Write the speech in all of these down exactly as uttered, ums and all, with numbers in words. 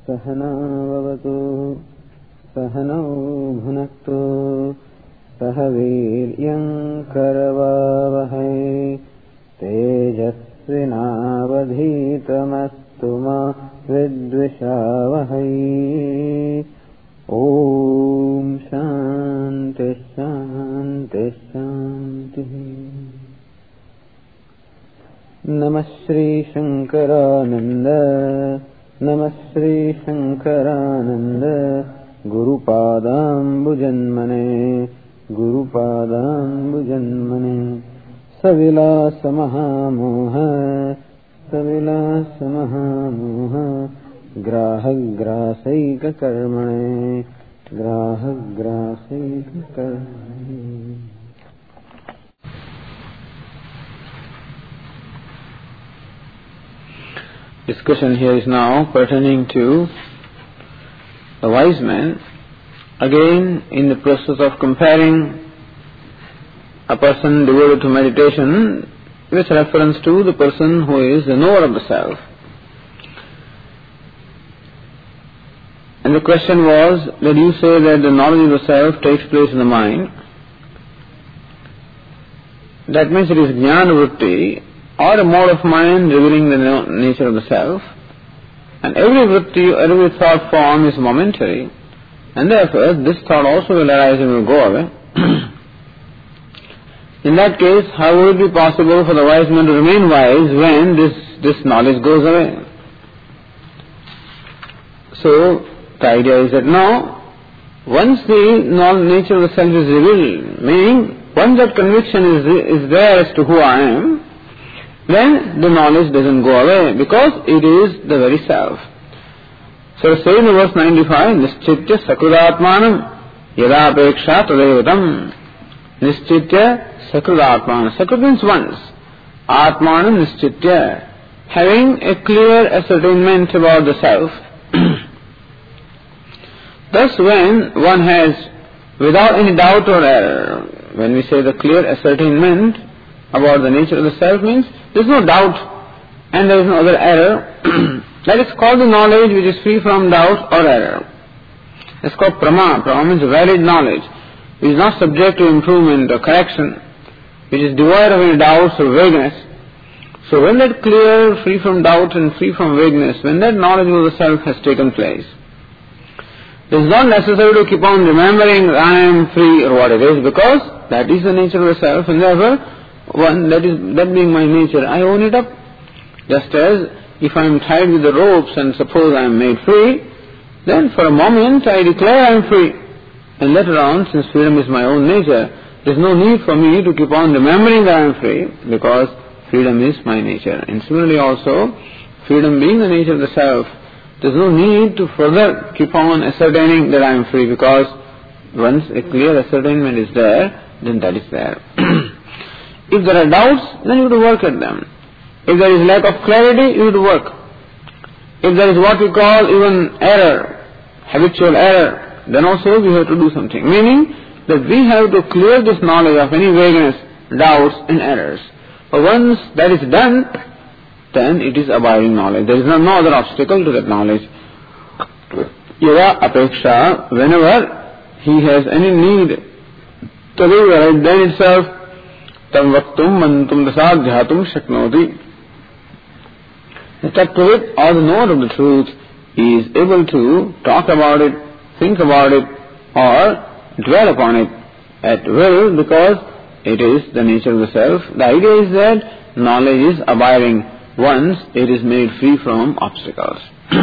सहना भवतु सहनौ भुनक्तु सह वीर्यं करवावहै तेजस्विनावधीतमस्तु मा विद्विषावहै। ओम शांति शांति शांति। नमः श्री शंकरानंद नमः Shri Shankaranand गुरुपादाम्बुजन्मने गुरुपादाम्बुजन्मने। सविलास महामोह सविलास महामोह ग्राहग्रासैक कर्मणे ग्राहग्रासैक कर्मणे। Discussion here is now pertaining to the wise man, again in the process of comparing a person devoted to meditation with reference to the person who is the knower of the self. And the question was that you say that the knowledge of the self takes place in the mind. That means it is jnana vritti, or a mode of mind revealing the nature of the self, and every vritti, every thought form is momentary, and therefore this thought also will arise and will go away. In that case, how would it be possible for the wise man to remain wise when this, this knowledge goes away? So, the idea is that now, once the nature of the self is revealed, meaning once that conviction is, is there as to who I am, then the knowledge doesn't go away, because it is the very self. So say in verse ninety-five, Nischitya sakrudatmanam yada apeksha tadevatam. Nischitya sakrudatmanam. Sakrat means once. Atmanam nischitya. Having a clear ascertainment about the self. Thus when one has, without any doubt or error, when we say the clear ascertainment about the nature of the self, means there is no doubt and there is no other error. That is called the knowledge which is free from doubt or error. It's called prama. Prama means valid knowledge, which is not subject to improvement or correction, which is devoid of any doubts or vagueness. So when that clear, free from doubt and free from vagueness, when that knowledge of the self has taken place, it is not necessary to keep on remembering I am free or what it is, because that is the nature of the self, and therefore one, that is, that being my nature, I own it up. Just as if I am tied with the ropes and suppose I am made free, then for a moment I declare I am free. And later on, since freedom is my own nature, there is no need for me to keep on remembering that I am free, because freedom is my nature. And similarly also, freedom being the nature of the self, there is no need to further keep on ascertaining that I am free, because once a clear ascertainment is there, then that is there. If there are doubts, then you have to work at them. If there is lack of clarity, you have to work. If there is what we call even error, habitual error, then also we have to do something. Meaning that we have to clear this knowledge of any vagueness, doubts and errors. But once that is done, then it is abiding knowledge. There is no, no other obstacle to that knowledge. Yada apeksha, whenever he has any need, tadeva, then itself, tam vaktum mantum dasadhyatum shaknoti. The tattva, or the knower of the truth, is able to talk about it, think about it, or dwell upon it at will, because it is the nature of the self. The idea is that knowledge is abiding once it is made free from obstacles.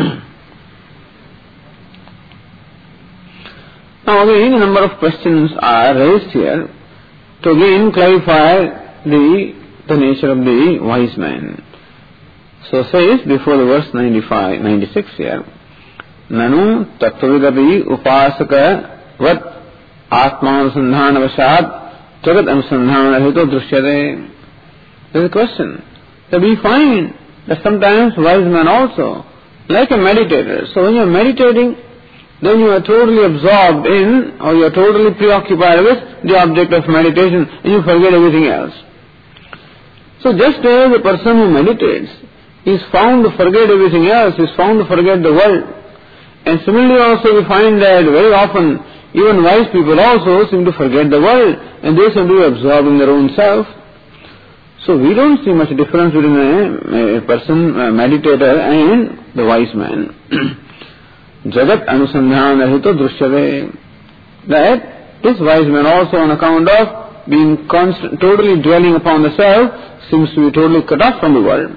Now again, a number of questions are raised here to again clarify the, the nature of the wise man. So says before the verse ninety-five, ninety-six here, Nanu tattvavidapi upasaka vat atmanusandhana vasad jagat anusandhana hito drishyate. There is a question that we find that sometimes wise men also, like a meditator, so when you are meditating, then you are totally absorbed in, or you are totally preoccupied with the object of meditation, and you forget everything else. So just as a person who meditates is found to forget everything else, is found to forget the world, And similarly also we find that very often even wise people also seem to forget the world and they seem to be absorbed in their own self. So we don't see much difference between a, a person, a meditator and the wise man. Jagat anusandhana rahito drishyate. That this wise man also on account of being constant, totally dwelling upon the self seems to be totally cut off from the world.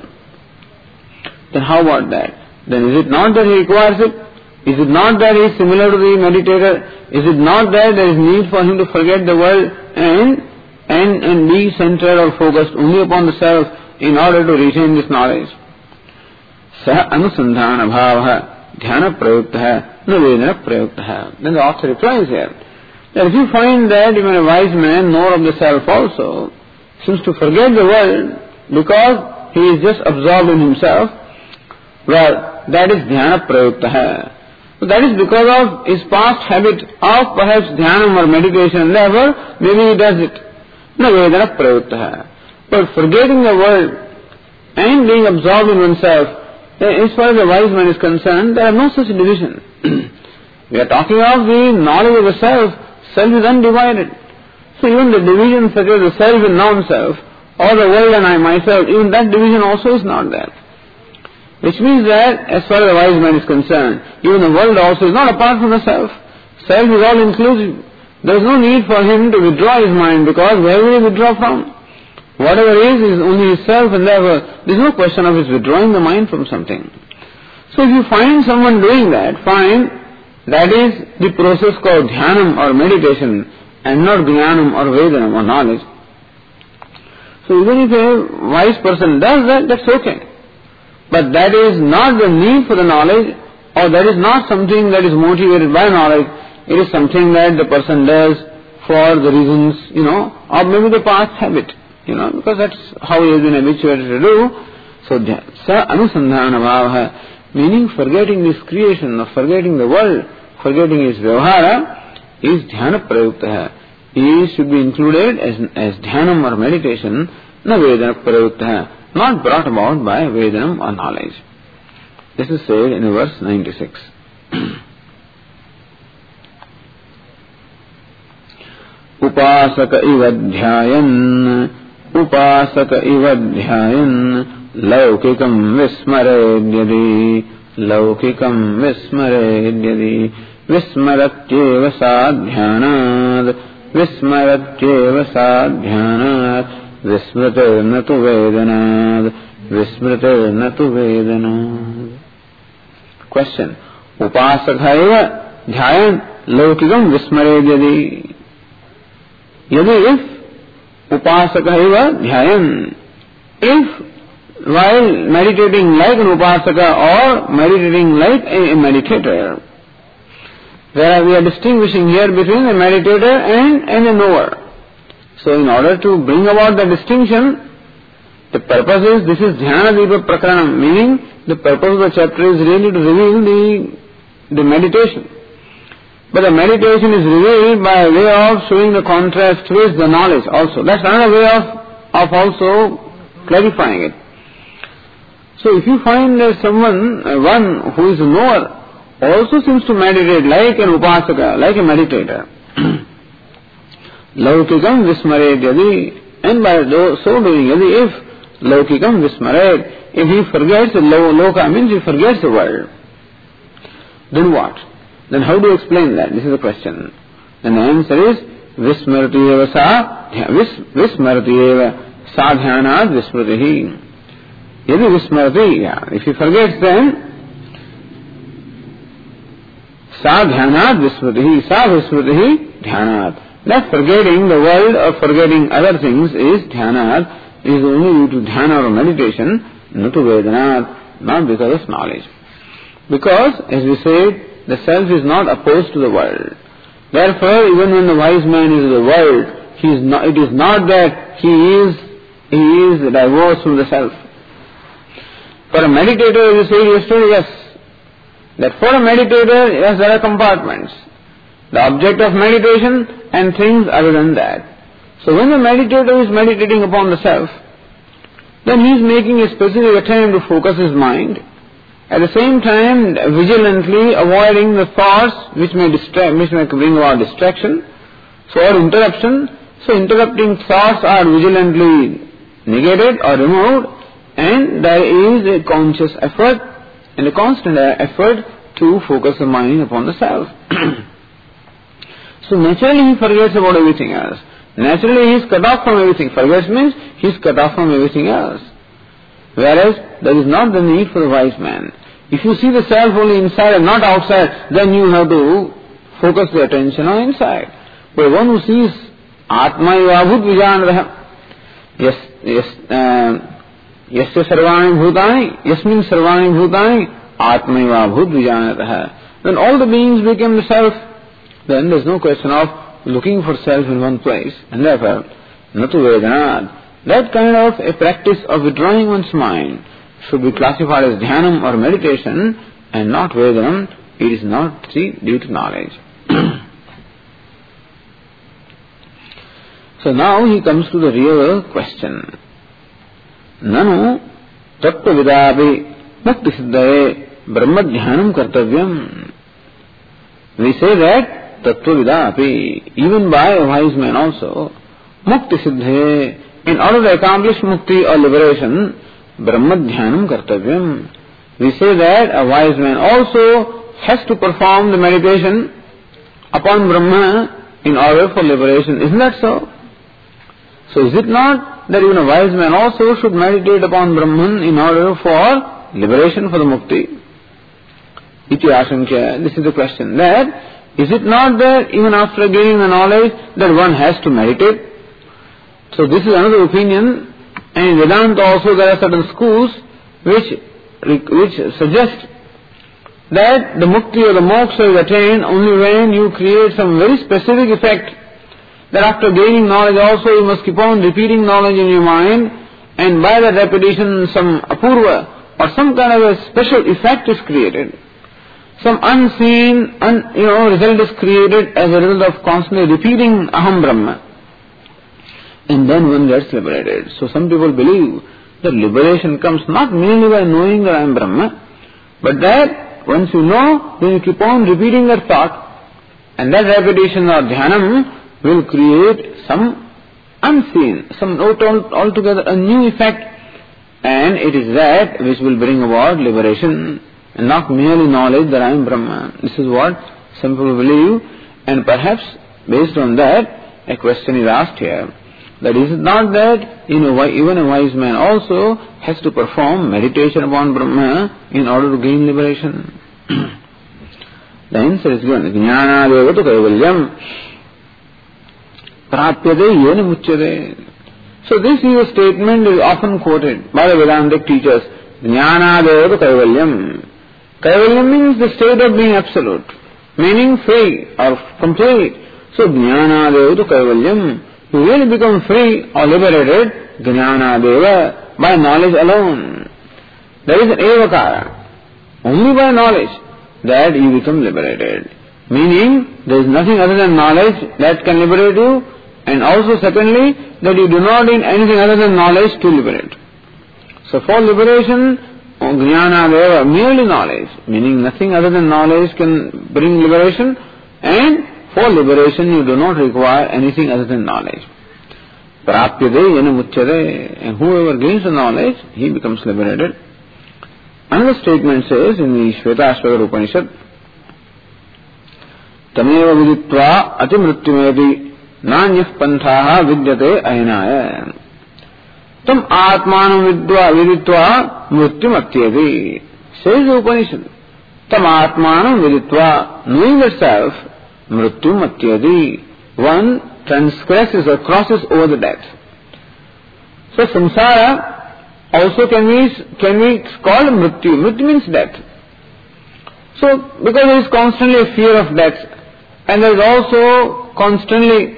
Then how about that? Then is it not that he requires it? Is it not that he is similar to the meditator? Is it not that there is need for him to forget the world and and and be centered or focused only upon the self in order to retain this knowledge? Saha anusandhana bhavaha dhyana prayuktaha na vedana prayuktaha. Then the author replies here that if you find that even a wise man, knower of the self also, seems to forget the world because he is just absorbed in himself, well, that is dhyana prayuktaha. So that is because of his past habit of perhaps dhyanam or meditation, therefore maybe he does it. Na vedana prayuktaha. But forgetting the world and being absorbed in oneself, as far as the wise man is concerned, there are no such division. We are talking of the knowledge of the self. Self is undivided. So even the division such as the self and non-self, or the world and I myself, even that division also is not there. Which means that as far as the wise man is concerned, even the world also is not apart from the self. Self is all inclusive. There is no need for him to withdraw his mind, because where will he withdraw from? Whatever is, is only his self, and therefore there is no question of his withdrawing the mind from something. So if you find someone doing that, fine, that is the process called dhyanam or meditation, and not jnanam or vedanam or knowledge. So even if a wise person does that, that's okay. But that is not the need for the knowledge, or that is not something that is motivated by knowledge. It is something that the person does for the reasons, you know, or maybe the past habit, you know, because that's how he has been habituated to do. So, sa anusandhana bhavaha, meaning forgetting this creation, or forgetting the world, forgetting his vyavahara, is dhyana prayuktaha. He should be included as, as dhyanam or meditation, na vedana prayuktaha. Not brought about by Vedanam or knowledge. This is said in verse ninety-six. Upasaka iva dhyayan, upasaka iva dhyayan, laukikam vismaredyadi, laukikam vismaredyadi, vismaratyeva sadhyanad, vismaratyeva sadhyanad, Vismrata natu vedanad, Vismrata natu vedanad. Question. Upasakha dhyayan laukikam vismaredyadi. Yadi if upasakha dhyayan, if while meditating like an upasaka or meditating like a meditator, where we are distinguishing here between a meditator and, and a knower. So in order to bring about the distinction, the purpose is, this is Dhyana Dipa Prakaranam, meaning the purpose of the chapter is really to reveal the, the meditation. But the meditation is revealed by way of showing the contrast with the knowledge also. That's another way of, of also clarifying it. So if you find that someone, uh, one who is a knower, also seems to meditate like an upasaka, like a meditator, laukikam vismared yadi, and by so doing, yadi if laukikam vismared, if he forgets the loka, means he forgets the world, then what? Then how do you explain that? This is the question. And the answer is vismarati eva sa, vismarati eva sadhyanad vismratihi. Yadi vismarati, yeah, if he forgets then sadhyanad vismratihi, sa vismratihi dhyanad. That forgetting the world or forgetting other things is dhyanat, is only due to dhyana or meditation, not to vedanat, not because of knowledge. Because, as we said, the self is not opposed to the world. Therefore, even when the wise man is in the world, he is not, it is not that he is, he is divorced from the self. For a meditator, as you said yesterday, yes, that for a meditator, yes, there are compartments. The object of meditation and things other than that. So when the meditator is meditating upon the self, then he is making a specific attempt to focus his mind At the same time, vigilantly avoiding the thoughts which may distract, which may bring about distraction, so or interruption. So interrupting thoughts are vigilantly negated or removed, and there is a conscious effort and a constant effort to focus the mind upon the self. So naturally he forgets about everything else. Naturally he is cut off from everything. Forgets means he is cut off from everything else. Whereas there is not the need for the wise man. If you see the self only inside and not outside, then you have to focus the attention on inside. But one who sees Atma Ivabhut Vijanaraha, yes, yes, Yasya Sarvani Bhutani, Yasmin Sarvani Bhutani, Atma Ivabhut Vijanaraha. Then all the beings become the self. Then there is no question of looking for self in one place. And therefore, Natu Vedanad, that kind of a practice of withdrawing one's mind should be classified as dhyanam or meditation and not Vedanam. It is not, see, due to knowledge. So now he comes to the real question. Nanu tattva vidapi mukti siddhaye brahma dhyanam kartavyam. We say that tattva vidapi, even by a wise man also, mukti siddhaye, in order to accomplish mukti or liberation, brahma dhyanam kartavyam. We say that a wise man also has to perform the meditation upon Brahma in order for liberation. Isn't that so? So is it not that even a wise man also should meditate upon Brahman in order for liberation, for the mukti? Iti ashankya, this is the question. That, is it not that even after gaining the knowledge that one has to meditate? So this is another opinion, and in Vedanta also there are certain schools which, which suggest that the mukti or the moksha is attained only when you create some very specific effect. That after gaining knowledge also you must keep on repeating knowledge in your mind, and by that repetition some apurva or some kind of a special effect is created. Some unseen un, you know, result is created as a result of constantly repeating Aham Brahma. And then one gets liberated. So some people believe that liberation comes not merely by knowing that I am Brahma, but that once you know, then you keep on repeating that thought, and that repetition or dhyanam will create some unseen, some altogether a new effect, and it is that which will bring about liberation, and not merely knowledge that I am Brahma. This is what some people believe, and perhaps based on that, a question is asked here. That is it not that you know, even a wise man also has to perform meditation upon Brahma in order to gain liberation? The answer is given. Jnana devatu kaivalyam prapyade yena muchyade. So this is a statement is often quoted by the Vedantic teachers. Jnana devatu kaivalyam. Kaivalyam means the state of being absolute, meaning free or complete. So jnana devatu kaivalyam. You really become free or liberated, jnana deva, by knowledge alone. There is an evakara. Only by knowledge that you become liberated. Meaning, there is nothing other than knowledge that can liberate you, and also secondly, that you do not need anything other than knowledge to liberate. So for liberation, jnana deva, merely knowledge, meaning nothing other than knowledge can bring liberation, and for liberation, you do not require anything other than knowledge. Prapyade yena muchyade. And whoever gains the knowledge, he becomes liberated. Another statement says in the Shvetashvatara Upanishad, Tameva viditva atimrutyumedi nanyah panthaha vidyate aynaya. Tam atmanam vidva viditva mrutyum atyedi. Says the Upanishad, Tam atmanam viditva, knowing yourself, mrutyum atyadi, one transgresses or crosses over the death. So samsara also can be, can be called mrityu. Mrityu means death. So because there is constantly a fear of death, and there is also constantly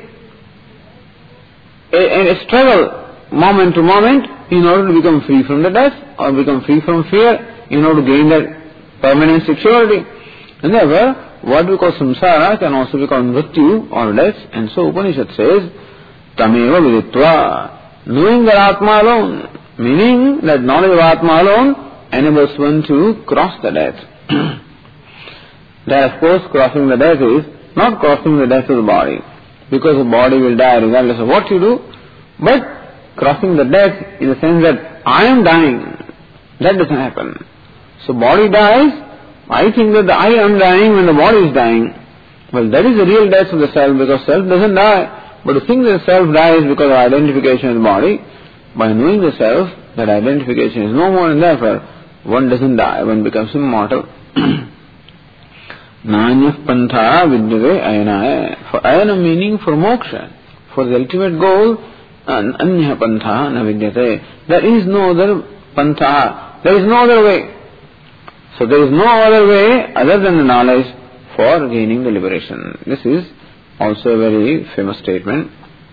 a, a struggle moment to moment in order to become free from the death or become free from fear in order to gain that permanent security. And therefore, what we call samsara can also be called mrityu or death. And so Upanishad says, Tameva viditva, knowing that Atma alone, meaning that knowledge of Atma alone, enables one to cross the death. That of course crossing the death is not crossing the death of the body, because the body will die regardless of what you do, but crossing the death in the sense that I am dying. That doesn't happen. So body dies, I think that the I am dying when the body is dying. Well, that is the real death of the self, because self doesn't die. But to think that self dies because of identification with the body, by knowing the self, that identification is no more, and therefore one doesn't die, one becomes immortal. Nanyah pantha vidyate ayanaya. For ayana meaning for moksha, for the ultimate goal, anyah pantha na vidyate. There is no other pantha, there is no other way. So there is no other way other than the knowledge for gaining the liberation. This is also a very famous statement.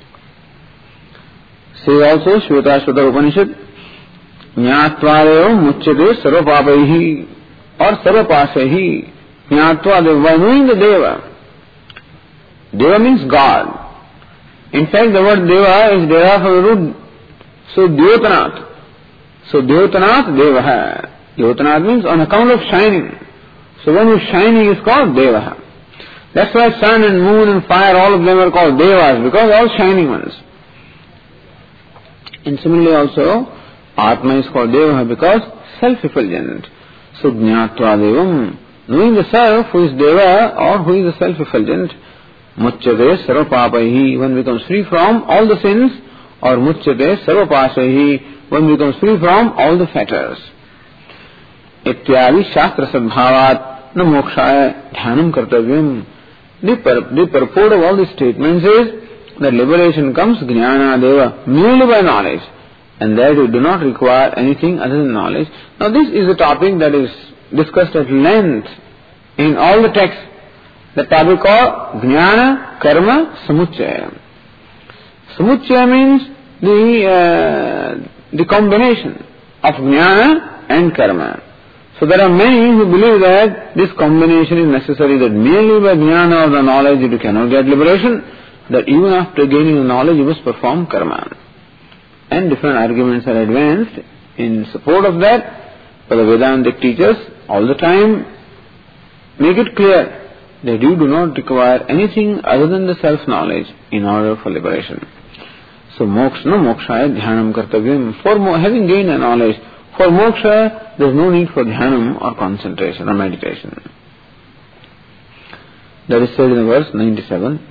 See also Shvetashvatara Upanishad, Jnatvadev muchyate sarvapapaihi or sarvapasehi. Jnatvadev, by knowing the Deva. Deva means God. In fact, the word Deva is derived from the root, so Dyotanat. So Dyotanat Devaha. Dyotanat means on account of shining. So one who is shining is called Devaha. That's why sun and moon and fire, all of them are called Devas, because they are all shining ones. And similarly also, Atma is called Devaha because self-effulgent. So Jnatva Devam, knowing the self who is Deva or who is the self-effulgent, Muchyate sarvapapaihi, one becomes free from all the sins, or Muchyate sarvapasahi, one becomes free from all the fetters. Ityadi shastra sadbhavat na mokshaya dhyanam kartavyam. The, pur- the purport of all these statements is that liberation comes jnana deva, merely by knowledge, and that you do not require anything other than knowledge. Now this is a topic that is discussed at length in all the texts. The topic of jnana, karma, samuchaya. Samuchaya means the, uh, the combination of jnana and karma. So there are many who believe that this combination is necessary, that merely by jnana or the knowledge you cannot get liberation, that even after gaining the knowledge you must perform karma. And different arguments are advanced in support of that, but the Vedantic teachers all the time make it clear that you do not require anything other than the self-knowledge in order for liberation. So moksha, no mokshaya dhyanam kartavyam. For mo- having gained a knowledge, for moksha, there is no need for dhyanam or concentration or meditation. That is said in verse ninety-seven.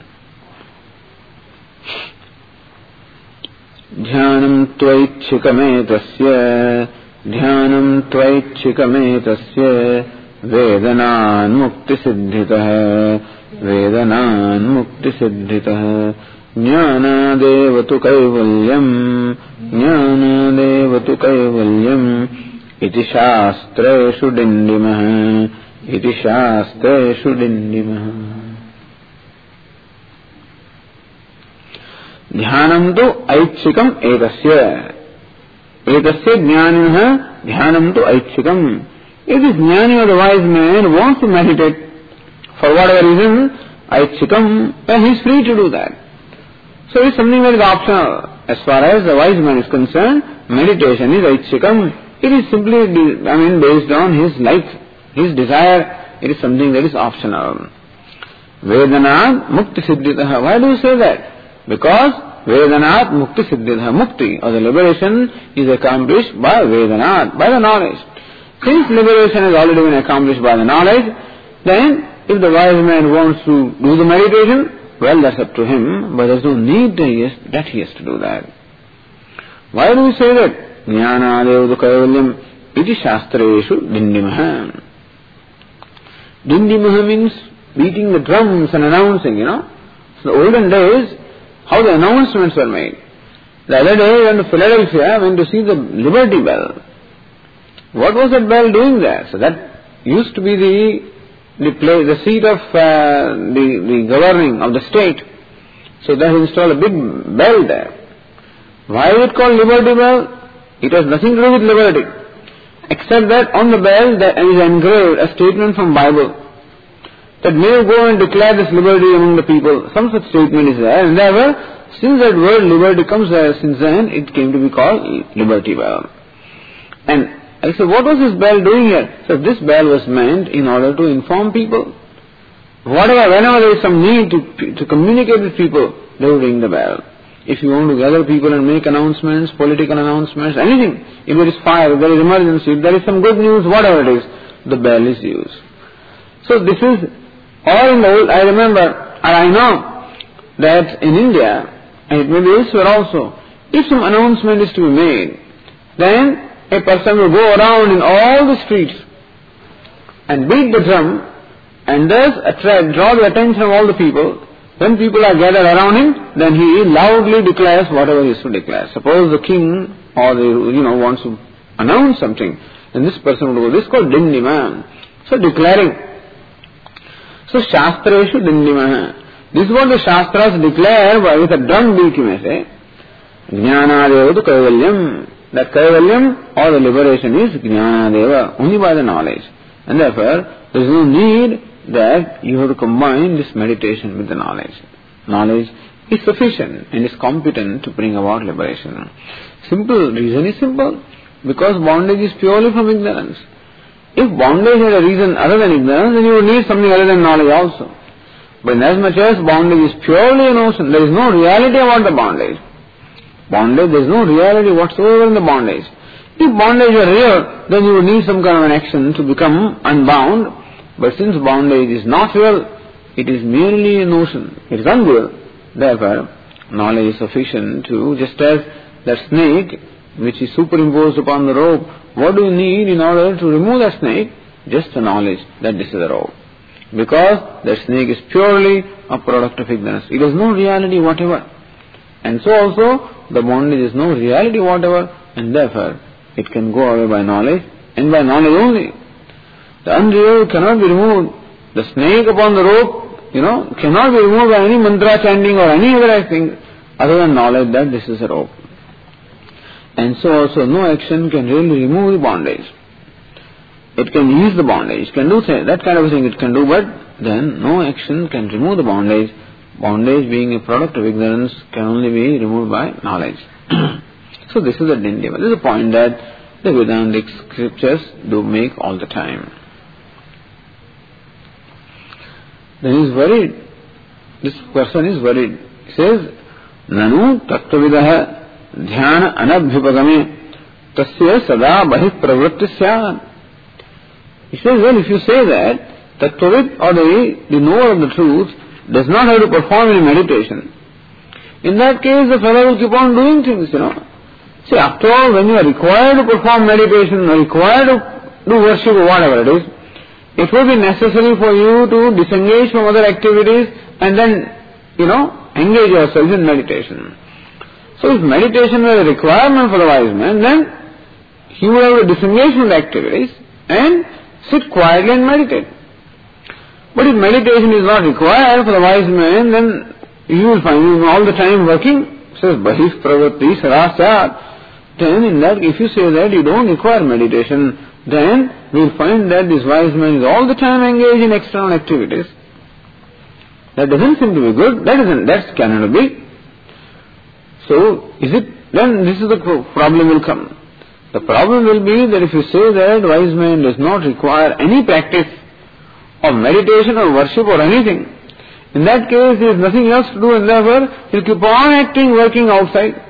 Dhyanam tvaichikametasya, dhyanam tvaichikametasya, vedanan mukti siddhitah, vedanan mukti siddhitah, jnana devatu kaivalyam, jnana devatu kaivalyam, iti shastreshu dindimah, iti shastreshu dindimah. Dhyanam tu aichikam etasya. Etasya jnanah dhyanam tu aichikam. If this jnani or the wise man wants to meditate for whatever reason, aichikam, then he is free to do that. So it is something that is optional. As far as the wise man is concerned, meditation is aichikam. It is simply, I mean, based on his life, his desire. It is something that is optional. Vedanat mukti siddhitah. Why do you say that? Because Vedanat mukti siddhitah. Mukti, or the liberation, is accomplished by Vedanat, by the knowledge. Since liberation has already been accomplished by the knowledge, then if the wise man wants to do the meditation, well, that's up to him, but there's no need that he has, that he has to do that. Why do we say that? Jnana devadu kaivalyam iti shastreshu dindimaha. Dindimaha means beating the drums and announcing, you know. So the olden days, how the announcements were made. The other day we went to Philadelphia, I went to see the Liberty Bell. What was that bell doing there? So that used to be the the place, the seat of uh, the, the governing of the state. So they have installed a big bell there. Why is it called Liberty Bell? It has nothing to do with liberty, except that on the bell there is engraved a statement from Bible that may you go and declare this liberty among the people. Some such statement is there, and therefore, since that word liberty comes there, since then it came to be called Liberty Bell. And I said, what was this bell doing here? So this bell was meant in order to inform people. Whatever, whenever there is some need to, to communicate with people, they will ring the bell. If you want to gather people and make announcements, political announcements, anything, if there is fire, if there is emergency, if there is some good news, whatever it is, the bell is used. So this is all in the old. I remember, and I know that in India, and it may be elsewhere also, if some announcement is to be made, then a person will go around in all the streets and beat the drum and thus attract, draw the attention of all the people. When people are gathered around him, then he loudly declares whatever he is to declare. Suppose the king or the, you know, wants to announce something, then this person will go, this is called dindima. So declaring. So Shastreshu dindima. This is what the Shastras declare by with a drum beat, you may say. Jnanadeva kaivalyam. That kaivalyam or the liberation is jnanadeva, only by the knowledge. And therefore, there is no need that you have to combine this meditation with the knowledge. Knowledge is sufficient and is competent to bring about liberation. Simple reason is simple, because bondage is purely from ignorance. If bondage had a reason other than ignorance, then you would need something other than knowledge also. But inasmuch as bondage is purely a notion, there is no reality about the bondage. Bondage, there is no reality whatsoever in the bondage. If bondage were real, then you would need some kind of an action to become unbound. But since bondage is not real, it is merely a notion. It is unreal. Therefore, knowledge is sufficient to, just as that snake which is superimposed upon the rope, what do you need in order to remove that snake? Just the knowledge that this is a rope. Because that snake is purely a product of ignorance. It has no reality whatever. And so also, the bondage is no reality whatever, and therefore, it can go away by knowledge, and by knowledge only. The unreal cannot be removed. The snake upon the rope, you know, cannot be removed by any mantra chanting or any other thing other than knowledge that this is a rope. And so also no action can really remove the bondage. It can ease the bondage, it can do that kind of a thing it can do, but then no action can remove the bondage. Bondage being a product of ignorance can only be removed by knowledge. So this is the dindima. This is a point that the Vedantic scriptures do make all the time. Then he is worried. This person is worried. He says, Nanu tattvavidah dhyana anabhyupagame tasya sada bahit pravritti syad. He says, well, if you say that, tattvavid or the, the knower of the truth does not have to perform any meditation, in that case the fellow will keep on doing things, you know. See, after all, when you are required to perform meditation, or required to do worship or whatever it is, it will be necessary for you to disengage from other activities and then, you know, engage yourself in meditation. So if meditation was a requirement for the wise man, then he would have to disengage from the activities and sit quietly and meditate. But if meditation is not required for the wise man, then you will find him all the time working. Says, Bahih pravritti sarasat. Then in that, if you say that you don't require meditation, then we will find that this wise man is all the time engaged in external activities. That doesn't seem to be good. That isn't, that cannot be. So, is it, then this is the problem will come. The problem will be that if you say that wise man does not require any practice of meditation or worship or anything, in that case there is nothing else to do, and therefore he will keep on acting, working outside.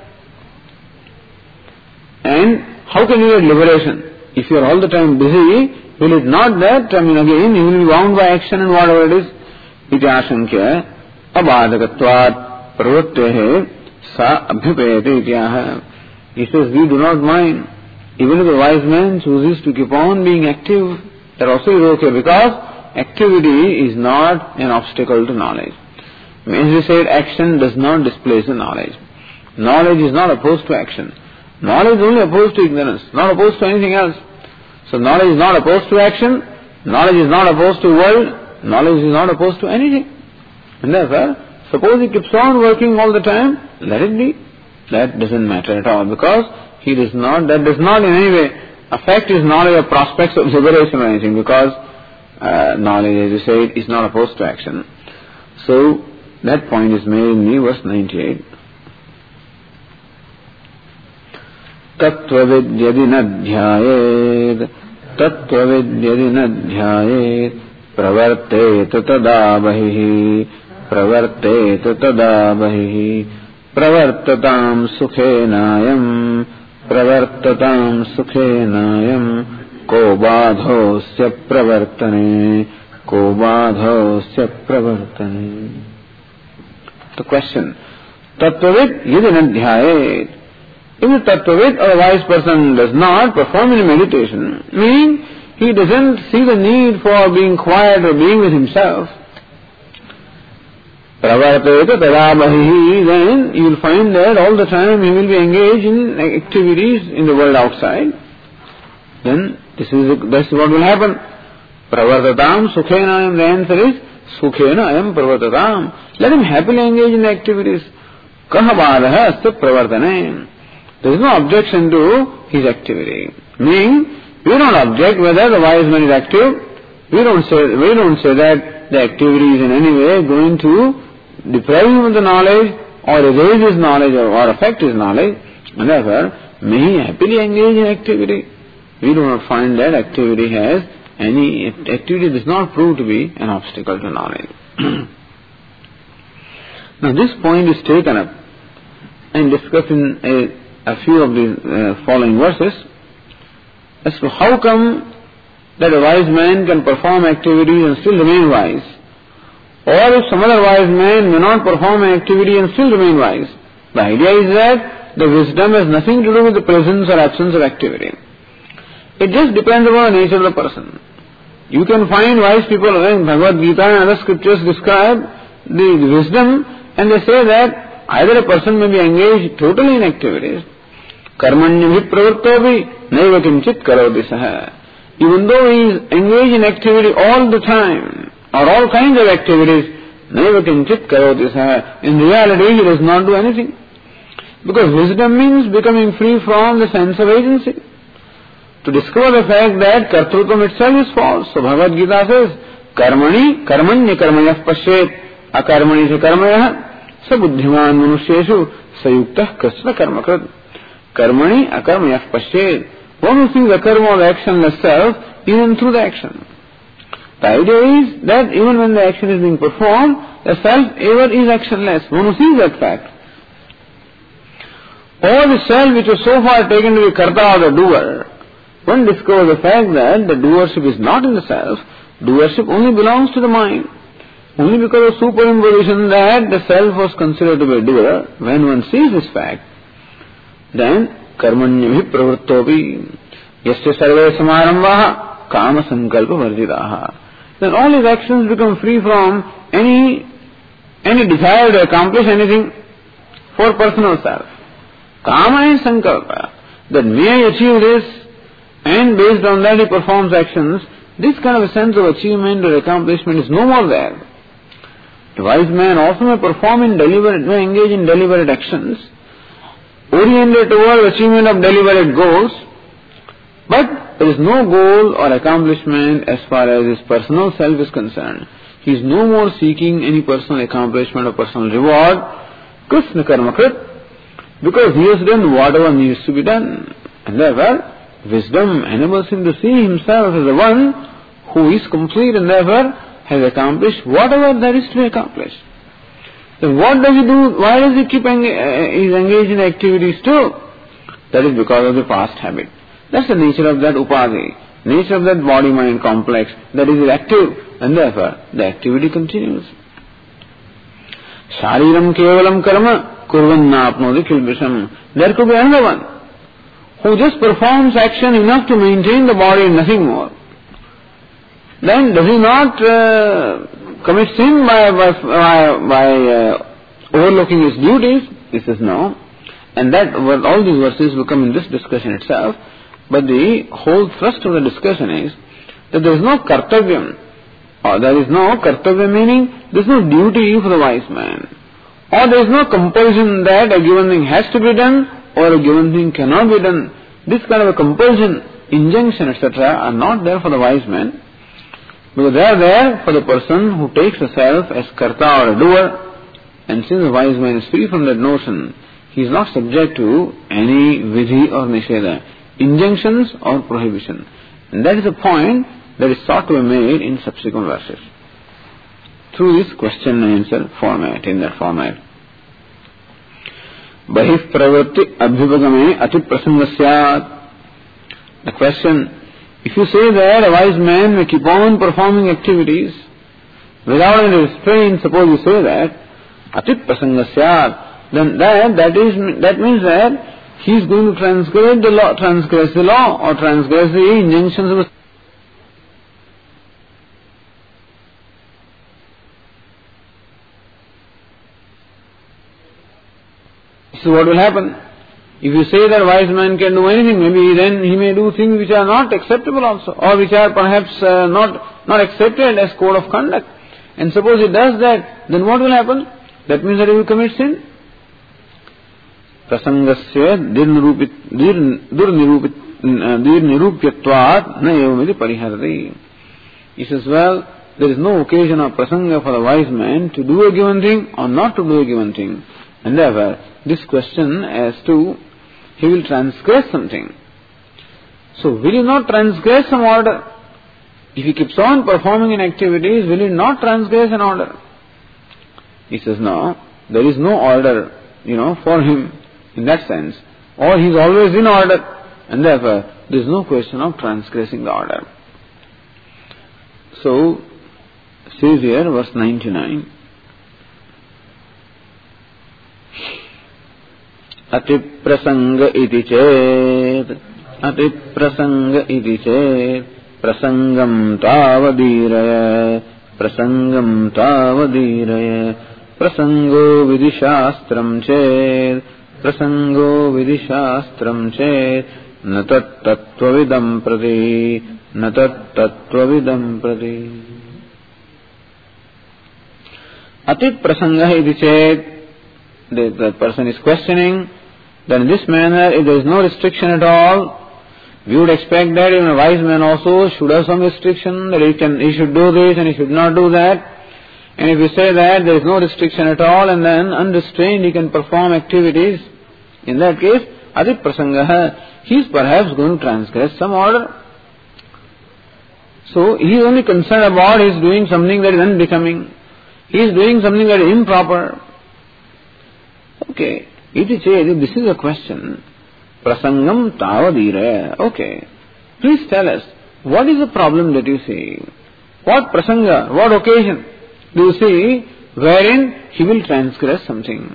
And how can you get liberation? If you are all the time busy, will it not that, I mean again, you will be bound by action and whatever it is. Iti ashankya abhadakatvat pravrittehe sa abhyupayate ityaha. He says, we do not mind. Even if the wise man chooses to keep on being active, that also is okay, because activity is not an obstacle to knowledge. As we said, action does not displace the knowledge. Knowledge is not opposed to action. Knowledge is only opposed to ignorance, not opposed to anything else. So knowledge is not opposed to action, knowledge is not opposed to world, knowledge is not opposed to anything. And therefore, suppose he keeps on working all the time, let it be. That doesn't matter at all, because he does not, that does not in any way affect his knowledge of prospects of liberation or anything, because uh, knowledge, as you said, is not opposed to action. So, that point is made in verse ninety-eight. तत्त्वविद्यदि न ध्यायेत् तत्त्वविद्यदि न ध्यायेत् प्रवर्तेत तदा बहिः प्रवर्तेत तदा बहिः प्रवर्ततां सुखेनायम् प्रवर्ततां सुखेनायम् को बाधोऽस्य प्रवर्तने को बाधोऽस्य प्रवर्तने. The question, Tattvavid yadi na dhyayet. If the Tattvavid or a wise person does not perform any meditation, meaning he doesn't see the need for being quiet or being with himself, pravartayata tadabahihi, then you will find that all the time he will be engaged in activities in the world outside. Then this is that's what will happen. Pravartatam sukhenayam, the answer is sukhena ayam pravartatam. Let him happily engage in the activities. Kaha badaha asya pravartane. There is no objection to his activity. Meaning, we don't object whether the wise man is active. We don't say we don't say that the activity is in any way going to deprive him of the knowledge or erase his knowledge or, or affect his knowledge. And therefore, may he happily engage in activity. We do not find that activity has any activity does not prove to be an obstacle to knowledge. Now, this point is taken up and discussed in a, a few of the uh, following verses as to how come that a wise man can perform activities and still remain wise, or if some other wise man may not perform an activity and still remain wise. The idea is that the wisdom has nothing to do with the presence or absence of activity. It just depends upon the nature of the person. You can find wise people in Bhagavad Gita and other scriptures describe the, the wisdom, and they say that either a person may be engaged totally in activities, karmanyabhi pravrittovi naiva kinchit karoti saha. Even though he is engaged in activity all the time, or all kinds of activities, naiva kinchit karoti saha. In reality, he does not do anything. Because wisdom means becoming free from the sense of agency. To discover the fact that kartrutvam itself is false. So Bhagavad Gita says, karmani karmanya karmayah pashet akarmani se karmayah sabuddhiman manusyeshu sayuktah krishna karmakrat. Karmani akarmayah pashet. One who sees the karma of the actionless self even through the action. The idea is that even when the action is being performed, the self ever is actionless. One who sees that fact. Or the self which was so far taken to be karta or the doer, one discovers the fact that the doership is not in the self, doership only belongs to the mind. Only because of superimposition that the self was considered to be a doer, when one sees this fact, then karmanyabhi pravrittopi yasya sarve samarambhaha kama sankalpa varjidaha. Then all his actions become free from any any desire to accomplish anything for personal self. Kama and sankalpa, that may I achieve this, and based on that he performs actions. This kind of a sense of achievement or accomplishment is no more there. A wise man also may perform in deliberate, may engage in deliberate actions, oriented toward achievement of deliberate goals, but there is no goal or accomplishment as far as his personal self is concerned. He is no more seeking any personal accomplishment or personal reward, Krishna karmakrit, because he has done whatever needs to be done. And therefore, wisdom enables him to see himself as the one who is complete and therefore has accomplished whatever there is to be accomplished. Then what does he do? Why does he keep engage, he is engaged in activities too? That is because of the past habit. That's the nature of that upadhi, nature of that body-mind complex, that is active, and therefore the activity continues. Shariram kevalam karma kurvanna apnodi kilbisham. There could be another one who just performs action enough to maintain the body and nothing more. Then does he not uh, commit sin by, by, by, by uh, overlooking his duties? This is no. And that, well, all these verses will come in this discussion itself. But the whole thrust of the discussion is that there is no kartavyam, or there is no kartavya, meaning there is no duty for the wise man, or there is no compulsion that a given thing has to be done or a given thing cannot be done. This kind of a compulsion, injunction, et cetera are not there for the wise man, because they are there for the person who takes the self as karta or a doer. And since the wise man is free from that notion, he is not subject to any vidhi or nisheda, injunctions or prohibition. And that is a point that is sought to be made in subsequent verses, through this question and answer format, in that format. Bahih pravritti abhivagame ati prasanga syat. The question, if you say that a wise man may keep on performing activities without any restraint, suppose you say that, ati prasanga syat, then that, that is, that means that he is going to transgress the law, transgress the law, or transgress the injunctions of the. This is what will happen. If you say that a wise man can do anything, maybe then he may do things which are not acceptable also, or which are perhaps uh, not not accepted as code of conduct. And suppose he does that, then what will happen? That means that he will commit sin. Prasangasya dirnirupyatvat na evamiti pariharati. He says, well, there is no occasion or prasanga for a wise man to do a given thing or not to do a given thing. And therefore, this question as to he will transgress something. So, will he not transgress some order? If he keeps on performing in activities, will he not transgress an order? He says, no, there is no order, you know, for him in that sense. Or he is always in order, and therefore there is no question of transgressing the order. So, says here, verse ninety-nine, Ati prasanga iti chet, ati prasanga iti chet, prasangam tavadiraya, prasangam tavadiraya, prasango vidishastram chet, prasango vidishastram chet, natat tattvavidam prati, natat tattvavidam prati. Ati prasanga iti chet, the, the person is questioning. Then in this manner, if there is no restriction at all, we would expect that even a wise man also should have some restriction, that he can, he should do this and he should not do that. And if we say that there is no restriction at all, and then unrestrained he can perform activities, in that case, adip prasangaha, he is perhaps going to transgress some order. So he is only concerned about his doing something that is unbecoming. He is doing something that is improper. Okay. Iti chedi, this is a question. Prasangam tavadira. Okay. Please tell us, what is the problem that you see? What prasanga, what occasion do you see wherein he will transgress something?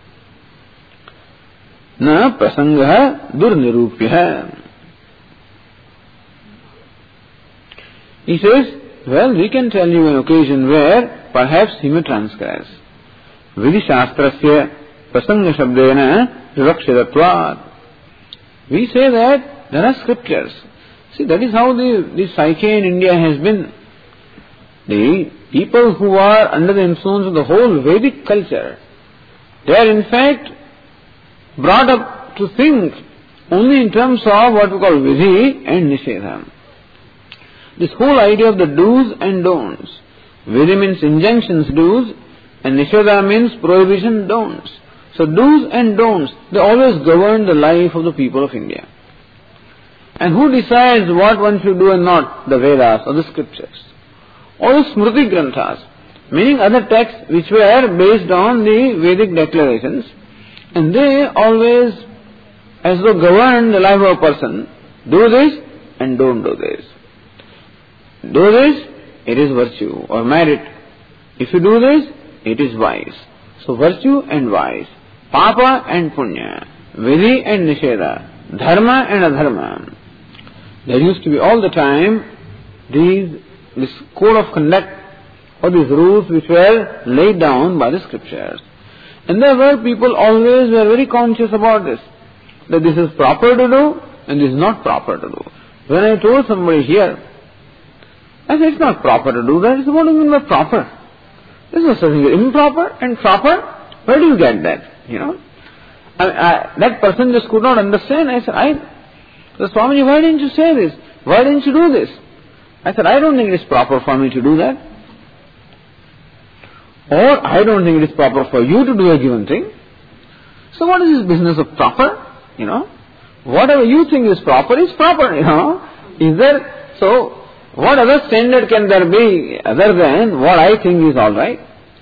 Na prasanga durnirupya. He says, well, we can tell you an occasion where perhaps he may transgress. Vidishastrasya prasanga shabdena vivakshidatvat. We say that there are scriptures. See, that is how the, the psyche in India has been. The people who are under the influence of the whole Vedic culture, they are in fact brought up to think only in terms of what we call vidhi and nishedha. This whole idea of the do's and don'ts. Vidhi means injunctions, do's, and nishedha means prohibition, don'ts. So do's and don'ts, they always govern the life of the people of India. And who decides what one should do and not? The Vedas or the scriptures. Or the Smriti Granthas, meaning other texts which were based on the Vedic declarations, and they always, as though govern the life of a person, do this and don't do this. Do this, it is virtue or merit. If you do this, it is vice. So virtue and vice, papa and punya, vidhi and nisheda, dharma and adharma. There used to be all the time these, this code of conduct or these rules which were laid down by the scriptures. And there were people always were very conscious about this, that this is proper to do and this is not proper to do. When I told somebody here, I said, it's not proper to do that. I said, what do you mean by proper? There's no such thing as improper and proper. Where do you get that? You know, I, I, that person just could not understand. I said, I, so Swamiji, why didn't you say this? Why didn't you do this? I said, I don't think it is proper for me to do that. Or I don't think it is proper for you to do a given thing. So what is this business of proper? You know, whatever you think is proper is proper, you know. Is there, so what other standard can there be other than what I think is alright?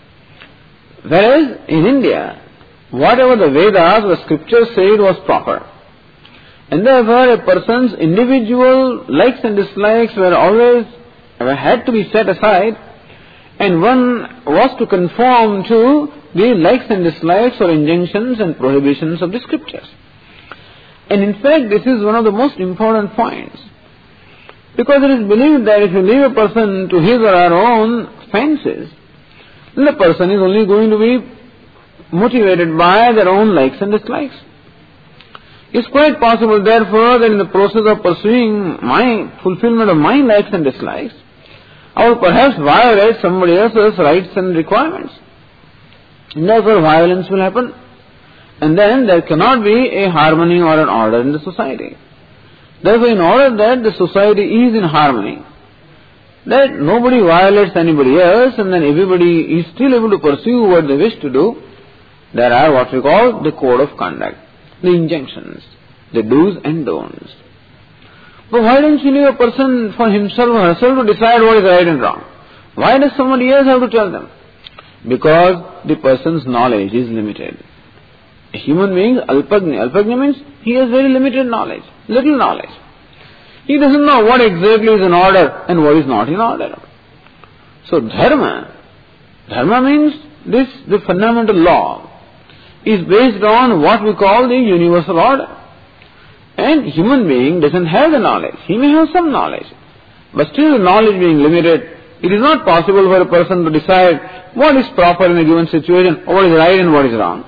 Whereas in India, whatever the Vedas or scriptures said was proper. And therefore a person's individual likes and dislikes were always, had to be set aside, and one was to conform to the likes and dislikes or injunctions and prohibitions of the scriptures. And in fact, this is one of the most important points. Because it is believed that if you leave a person to his or her own fancies, then the person is only going to be motivated by their own likes and dislikes. It's quite possible, therefore, that in the process of pursuing my fulfillment of my likes and dislikes, I will perhaps violate somebody else's rights and requirements. And therefore violence will happen. And then there cannot be a harmony or an order in the society. Therefore, in order that the society is in harmony, that nobody violates anybody else and then everybody is still able to pursue what they wish to do, there are what we call the code of conduct, the injunctions, the do's and don'ts. But why don't you leave a person for himself or herself to decide what is right and wrong? Why does somebody else have to tell them? Because the person's knowledge is limited. A human being, alpagnya. Alpagnya means he has very limited knowledge, little knowledge. He doesn't know what exactly is in order and what is not in order. So dharma, dharma means this, the fundamental law, is based on what we call the universal order. And human being doesn't have the knowledge. He may have some knowledge. But still the knowledge being limited, it is not possible for a person to decide what is proper in a given situation, or what is right and what is wrong.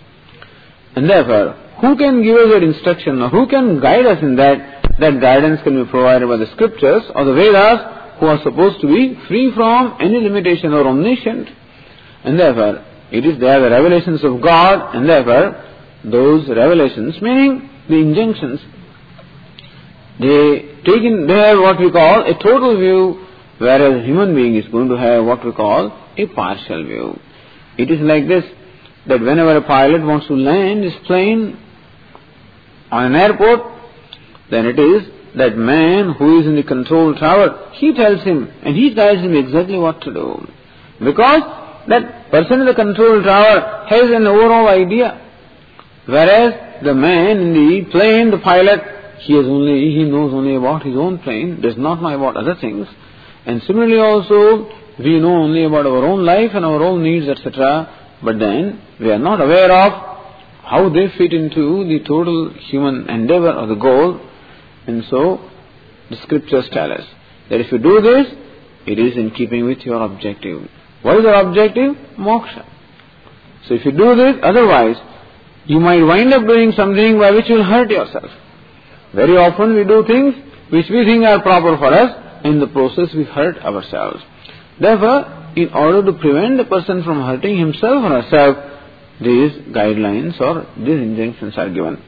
And therefore, who can give us that instruction, or who can guide us in that? That guidance can be provided by the scriptures or the Vedas, who are supposed to be free from any limitation or omniscient. And therefore, it is they are the revelations of God, and therefore, those revelations, meaning the injunctions, they take in, they have what we call a total view, whereas a human being is going to have what we call a partial view. It is like this, that whenever a pilot wants to land his plane on an airport, then it is that man who is in the control tower, he tells him, and he tells him exactly what to do. Because that person in the control tower has an overall idea. Whereas the man in the plane, the pilot, he has only, he knows only about his own plane, does not know about other things. And similarly also, we know only about our own life and our own needs, et cetera. But then, we are not aware of how they fit into the total human endeavor or the goal. And so, the scriptures tell us that if you do this, it is in keeping with your objective. What is your objective? Moksha. So if you do this, otherwise, you might wind up doing something by which you will hurt yourself. Very often we do things which we think are proper for us, and in the process we hurt ourselves. Therefore, in order to prevent the person from hurting himself or herself, these guidelines or these injunctions are given.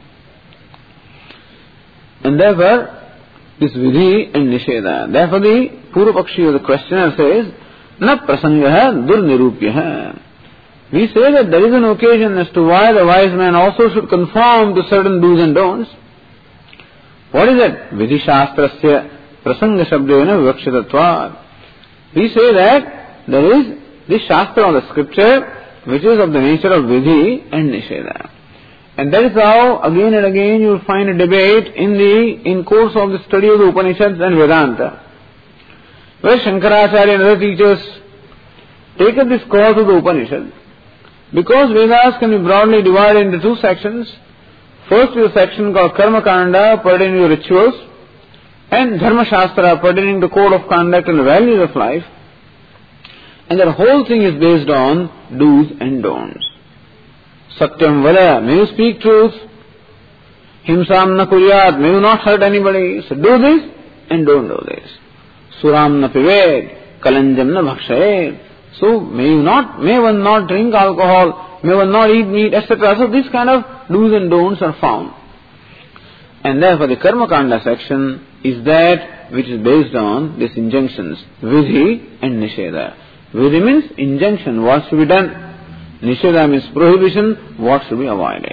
And therefore, this vidhi and nisheda. Therefore, the Purvapakshi or the questioner says, na prasangaha durnirupyaha. We say that there is an occasion as to why the wise man also should conform to certain do's and don'ts. What is it? Vidhi shastrasya prasanga shabdevana vivakshitatvat. We say that there is this shastra or the scripture which is of the nature of vidhi and nisheda. And that is how again and again you will find a debate in the in course of the study of the Upanishads and Vedanta, where Shankaracharya and other teachers take up this course of the Upanishad. Because Vedas can be broadly divided into two sections. First is a section called Karma Kanda, pertaining to rituals, and Dharma Shastra, pertaining to code of conduct and the values of life. And that whole thing is based on do's and don'ts. Satyam Vada, may you speak truth. Himsam na kuryat, may you not hurt anybody. So do this and don't do this. Suram na pived, kalanjam na bhakshayed. So may you not, may one not drink alcohol, may one not eat meat, et cetera. So this kind of do's and don'ts are found. And therefore the Karma Kanda section is that which is based on these injunctions, vidhi and nisheda. Vidhi means injunction, what should be done. Nisheda means prohibition, what should be avoided.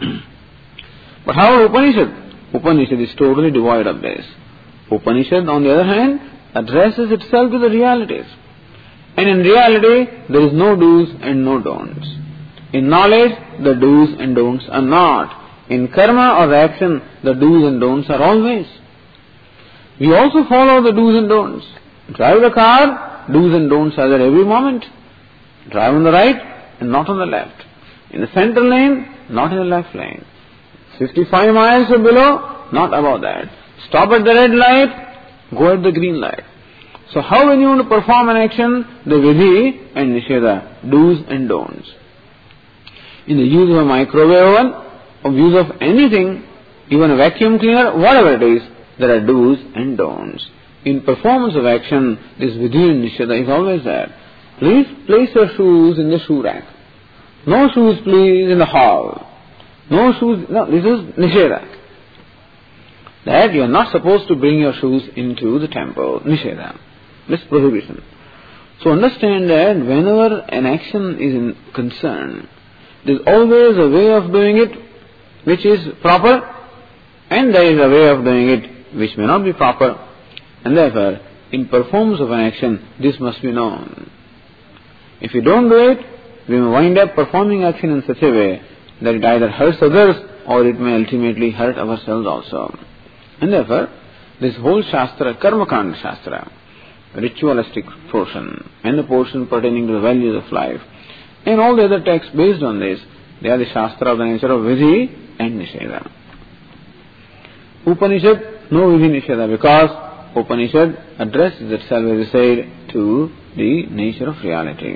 But how about Upanishad? Upanishad is totally devoid of this. Upanishad, on the other hand, addresses itself to the realities. And in reality, there is no do's and no don'ts. In knowledge, the do's and don'ts are not. In karma or action, the do's and don'ts are always. We also follow the do's and don'ts. Drive the car, do's and don'ts are there every moment. Drive on the right and not on the left. In the center lane, not in the left lane. fifty-five miles or below, not above that. Stop at the red light, go at the green light. So how when you want to perform an action, the vidhi and nisheda, do's and don'ts. In the use of a microwave oven, or use of anything, even a vacuum cleaner, whatever it is, there are do's and don'ts. In performance of action, this vidhi and nisheda is always there. Please place your shoes in the shoe rack. No shoes please in the hall. No shoes, no, this is nisheda. That you are not supposed to bring your shoes into the temple, nisheda. This prohibition. So understand that whenever an action is in concern, there is always a way of doing it which is proper, and there is a way of doing it which may not be proper, and therefore, in performance of an action, this must be known. If you don't do it, we may wind up performing action in such a way that it either hurts others or it may ultimately hurt ourselves also. And therefore, this whole Shastra, Karma Kanda Shastra, ritualistic portion, and the portion pertaining to the values of life, and all the other texts based on this, they are the Shastra of the nature of Vidhi and Nisheda. Upanishad, no Vidhi Nisheda, because Upanishad addresses itself, as I said, to the nature of reality.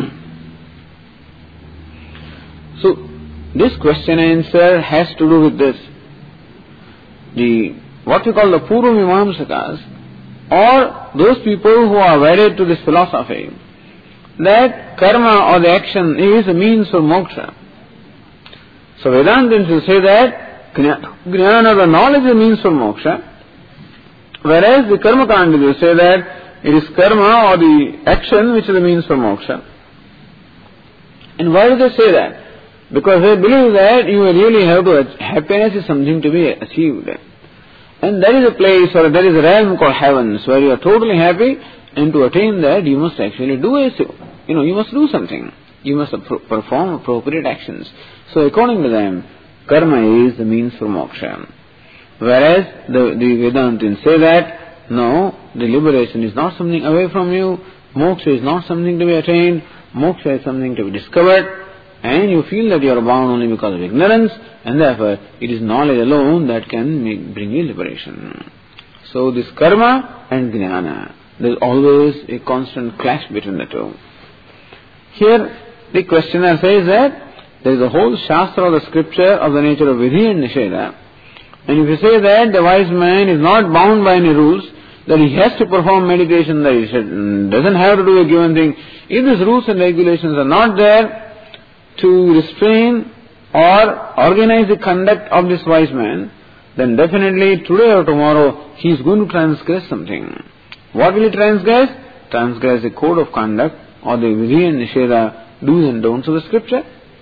So, this question answer has to do with this. The, what we call the Purva Mimamsakas, or those people who are wedded to this philosophy, that karma or the action is a means for moksha. So Vedantins will say that jnana, the knowledge, is a means for moksha, whereas the karma kandis will say that it is karma or the action which is a means for moksha. And why do they say that? Because they believe that you really have to, happiness is something to be achieved. And there is a place or there is a realm called heavens where you are totally happy, and to attain that you must actually do a, you know, you must do something. You must perform appropriate actions. So according to them, karma is the means for moksha. Whereas the, the Vedantins say that, no, the liberation is not something away from you, moksha is not something to be attained, moksha is something to be discovered, and you feel that you are bound only because of ignorance, and therefore it is knowledge alone that can make, bring you liberation. So this karma and jnana, there is always a constant clash between the two. Here the questioner says that there is a whole shastra or the scripture of the nature of vidhi and nisheda, and if you say that the wise man is not bound by any rules, that he has to perform meditation, that he should, doesn't have to do a given thing, if these rules and regulations are not there to restrain or organize the conduct of this wise man, then definitely today or tomorrow he is going to transgress something. What will he transgress? Transgress the code of conduct or the vidhi and nisheda, do's and don'ts of the scripture.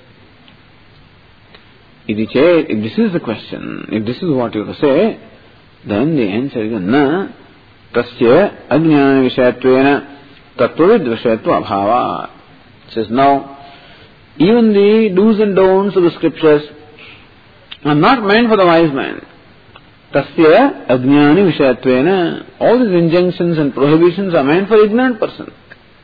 If this is the question, if this is what you have to say, then the answer is na tasya ajnana vishayatvena tattvavid vishayatva abhava. It says now, even the do's and don'ts of the scriptures are not meant for the wise man. Tasya ajnani vishayatvena. All these injunctions and prohibitions are meant for ignorant person.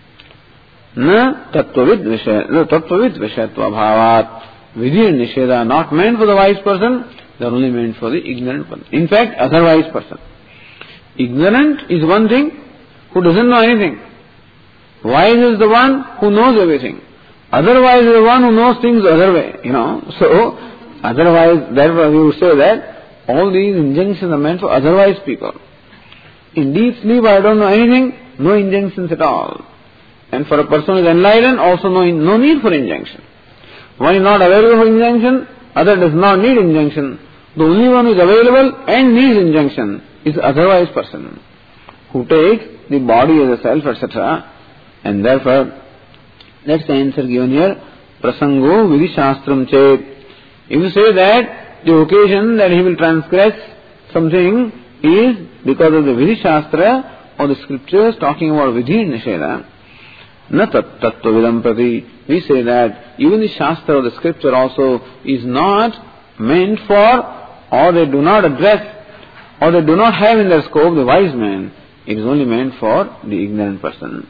Na tattvavid vishayatva bhavat. Vidhi and nisheda are not meant for the wise person, they are only meant for the ignorant person. In fact, otherwise person. Ignorant is one thing who doesn't know anything. Wise is the one who knows everything. Otherwise is the one who knows things the other way, you know. So, otherwise, therefore we would say that all these injunctions are meant for otherwise people. In deep sleep I don't know anything, no injunctions at all. And for a person who is enlightened, also no, no need for injunction. One is not available for injunction, other does not need injunction. The only one who is available and needs injunction is the otherwise person, who takes the body as a self, et cetera. And therefore, that's the answer given here. Prasango vidhi shastram chet. If you say that the occasion that he will transgress something is because of the Vidhi Shastra or the scriptures talking about Vidhi and Nisheda, na tat tattva vidam prati, we say that even the Shastra or the scripture also is not meant for, or they do not address, or they do not have in their scope the wise man. It is only meant for the ignorant person.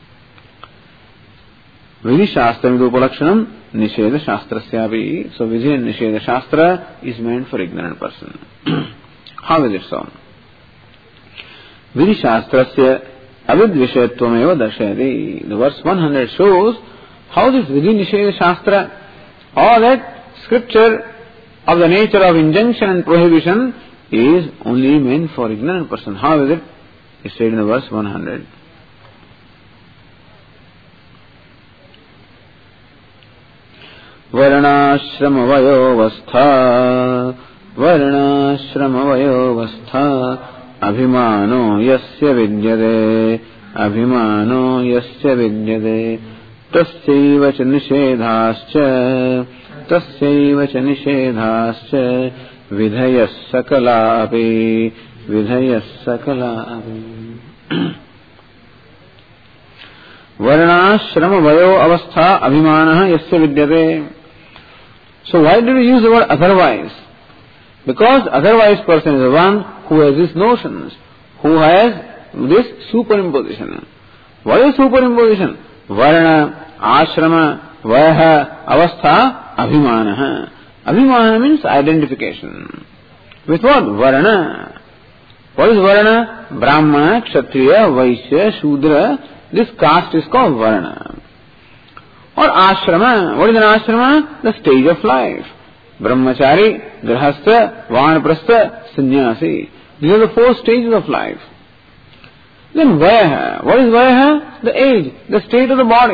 Vidhi Shastra Vidupalakshanam Nisheda Shastrasyapi. So Vidhi and Nisheda Shastra is meant for ignorant person. How is it so? Vidhi Shastrasya Avidvishayatvam eva darshayati. The verse one hundred shows how this Vidhi Nisheda Shastra, or that scripture of the nature of injunction and prohibition, is only meant for ignorant person. How is it? It's said in the verse one hundred. Varnashrama vayovastha Varnashrama vayovastha Abhimano yasya vidyade Abhimano yasya vidyade Tasyaiva cha nishedhascha Tasyaiva cha nishedhascha Vidhayas sakala api Vidhayas sakala api. Varnashrama vayo avastha abhimanaha yasya vidyate. So why did we use the word otherwise? Because otherwise person is the one who has these notions, who has this superimposition. What is superimposition? Varna, ashrama, vayaha, avastha, abhimanaha. Abhimana means identification. With what? Varna. What is Varna? Brahmana, Kshatriya, Vaishya, Shudra. This caste is called Varna. Or Ashrama. What is an Ashrama? The stage of life. Brahmachari, Grahastha, Vanaprastha, Sannyasi. These are the four stages of life. Then Vayaha. What is Vayaha? The age, the state of the body.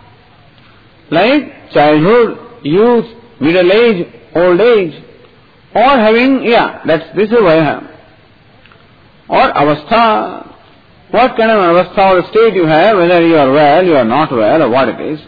Like childhood, youth, middle age, old age. Or having, yeah, that's, this is Vayaha. Or Avastha. What kind of avastha or state you have, whether you are well, you are not well, or what it is.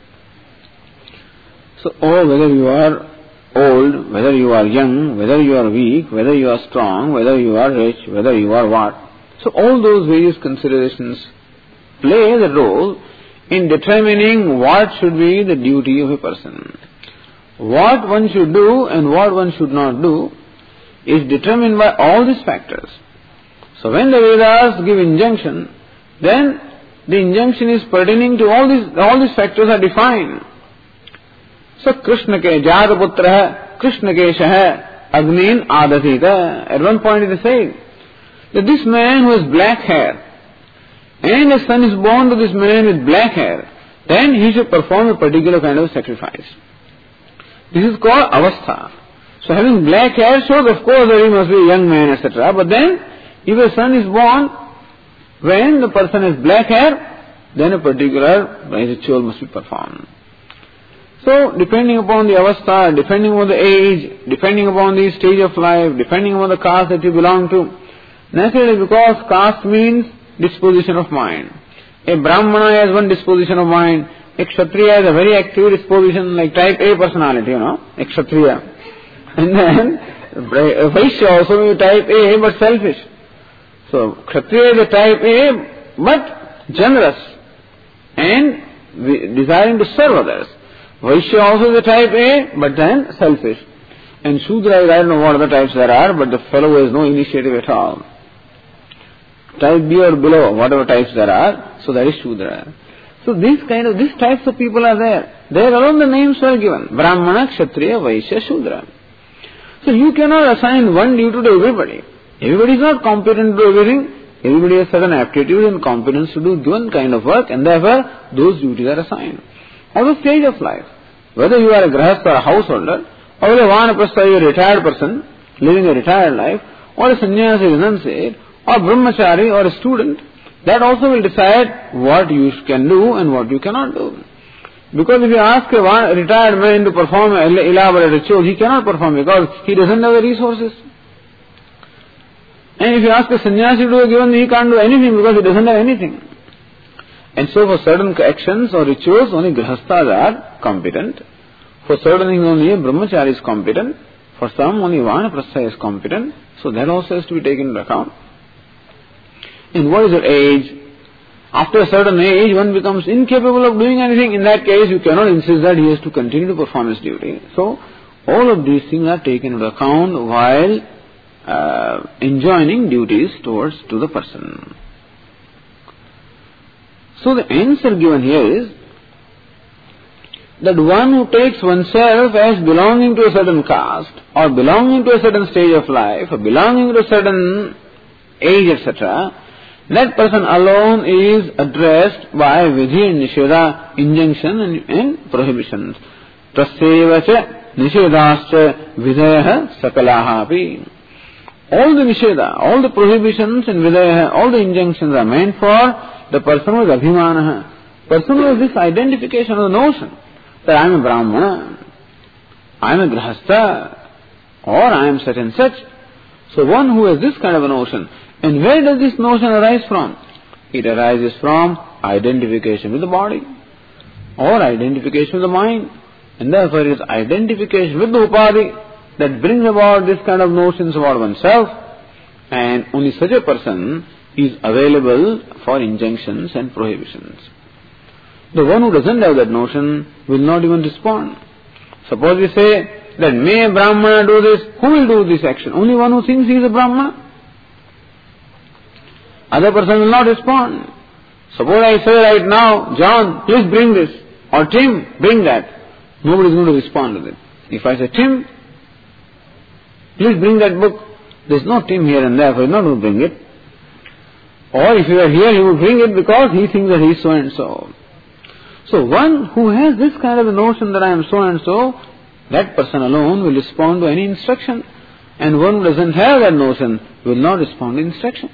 So, or whether you are old, whether you are young, whether you are weak, whether you are strong, whether you are rich, whether you are what. So all those various considerations play the role in determining what should be the duty of a person. What one should do and what one should not do is determined by all these factors. So when the Vedas give injunction, then the injunction is pertaining to all these, all these factors are defined. So Krishna ke Jataputra, Krishna ke Shah, Agnin Adasita. At one point it is said that this man who has black hair, and a son is born to this man with black hair, then he should perform a particular kind of sacrifice. This is called avastha. So having black hair shows, of course, that he must be a young man, et cetera. But then, if a son is born when the person has black hair, then a particular ritual must be performed. So, depending upon the avastha, depending upon the age, depending upon the stage of life, depending upon the caste that you belong to, naturally, because caste means disposition of mind. A Brahmana has one disposition of mind. A Kshatriya has a very active disposition, like type A personality, you know, a Kshatriya. And then, a Vaishya also may be type A, but selfish. So, Kshatriya is a type A, but generous and desiring to serve others. Vaishya also is a type A, but then selfish. And Shudra, I don't know what other types there are, but the fellow has no initiative at all. Type B or below, whatever types there are, so that is Shudra. So these kind of, these types of people are there. There alone the names were given. Brahmana, Kshatriya, Vaishya, Shudra. So you cannot assign one duty to everybody. Everybody is not competent to do everything. Everybody has certain aptitude and competence to do given kind of work, and therefore those duties are assigned. Or the stage of life. Whether you are a grahastha or a householder, or whether vanaprastha, you are a retired person, living a retired life, or a sannyasi, renunciate, or brahmachari, or a student, that also will decide what you can do and what you cannot do. Because if you ask a retired man to perform an elaborate ritual, he cannot perform because he doesn't have the resources. And if you ask a sannyasi to do a given, he can't do anything because he doesn't have anything. And so for certain actions or rituals, only grihasthas are competent. For certain things only a brahmachari is competent. For some only vanaprastha is competent. So that also has to be taken into account. And what is your age? After a certain age, one becomes incapable of doing anything. In that case, you cannot insist that he has to continue to perform his duty. So, all of these things are taken into account while uh, enjoining duties towards to the person. So, the answer given here is that one who takes oneself as belonging to a certain caste, or belonging to a certain stage of life, or belonging to a certain age, et cetera, that person alone is addressed by vidhi and nisheda, injunction and, and prohibitions. Tasyevacha nishedascha vidaya sakalaha api. All the nisheda, all the prohibitions and vidaya, all the injunctions are meant for the person with abhimana. Person with this identification of the notion that I am a brahmana, I am a grahastha, or I am such and such. So one who has this kind of a notion. And where does this notion arise from? It arises from identification with the body or identification with the mind. And therefore it is identification with the upadhi that brings about this kind of notions about oneself. And only such a person is available for injunctions and prohibitions. The one who doesn't have that notion will not even respond. Suppose we say that may a brahmana do this, who will do this action? Only one who thinks he is a brahmana. Other person will not respond. Suppose I say right now, John, please bring this, or Tim, bring that. Nobody is going to respond to it. If I say, Tim, please bring that book, there is no Tim here and there, so he is not going to bring it. Or if you are here, he will bring it because he thinks that he is so and so. So one who has this kind of a notion that I am so and so, that person alone will respond to any instruction. And one who doesn't have that notion will not respond to instruction.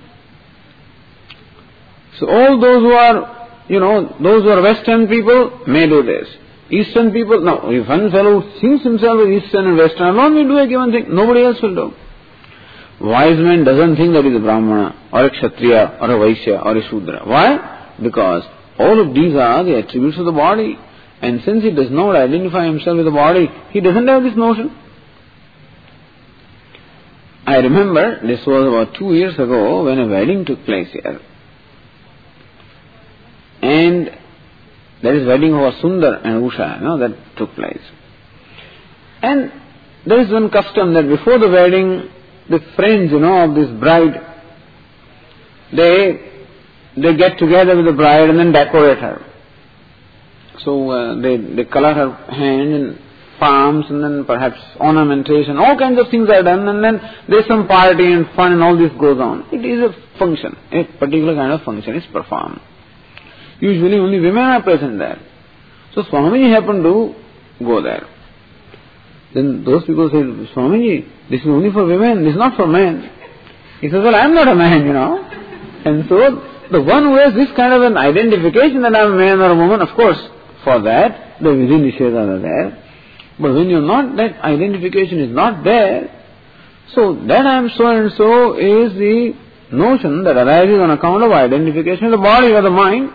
So all those who are, you know, those who are Western people may do this. Eastern people, no, if one fellow thinks himself as Eastern and Western alone will do a given thing, nobody else will do. Wise man doesn't think that he is a Brahmana, or a Kshatriya, or a Vaishya, or a Shudra. Why? Because all of these are the attributes of the body. And since he does not identify himself with the body, he doesn't have this notion. I remember, this was about two years ago, when a wedding took place here. And that is wedding of Sundar and Usha, you know, that took place. And there is one custom that before the wedding, the friends, you know, of this bride, they they get together with the bride and then decorate her. So uh, they they color her hand and palms and then perhaps ornamentation, all kinds of things are done, and then there's some party and fun and all this goes on. It is a function, a particular kind of function is performed. Usually only women are present there. So Swamiji happened to go there. Then those people say, Swamiji, this is only for women, this is not for men. He says, well, I am not a man, you know. And so the one who has this kind of an identification that I am a man or a woman, of course, for that, the vidhi nishedas are there. But when you're not, that identification is not there, so that I am so and so is the notion that arises on account of identification of the body or the mind.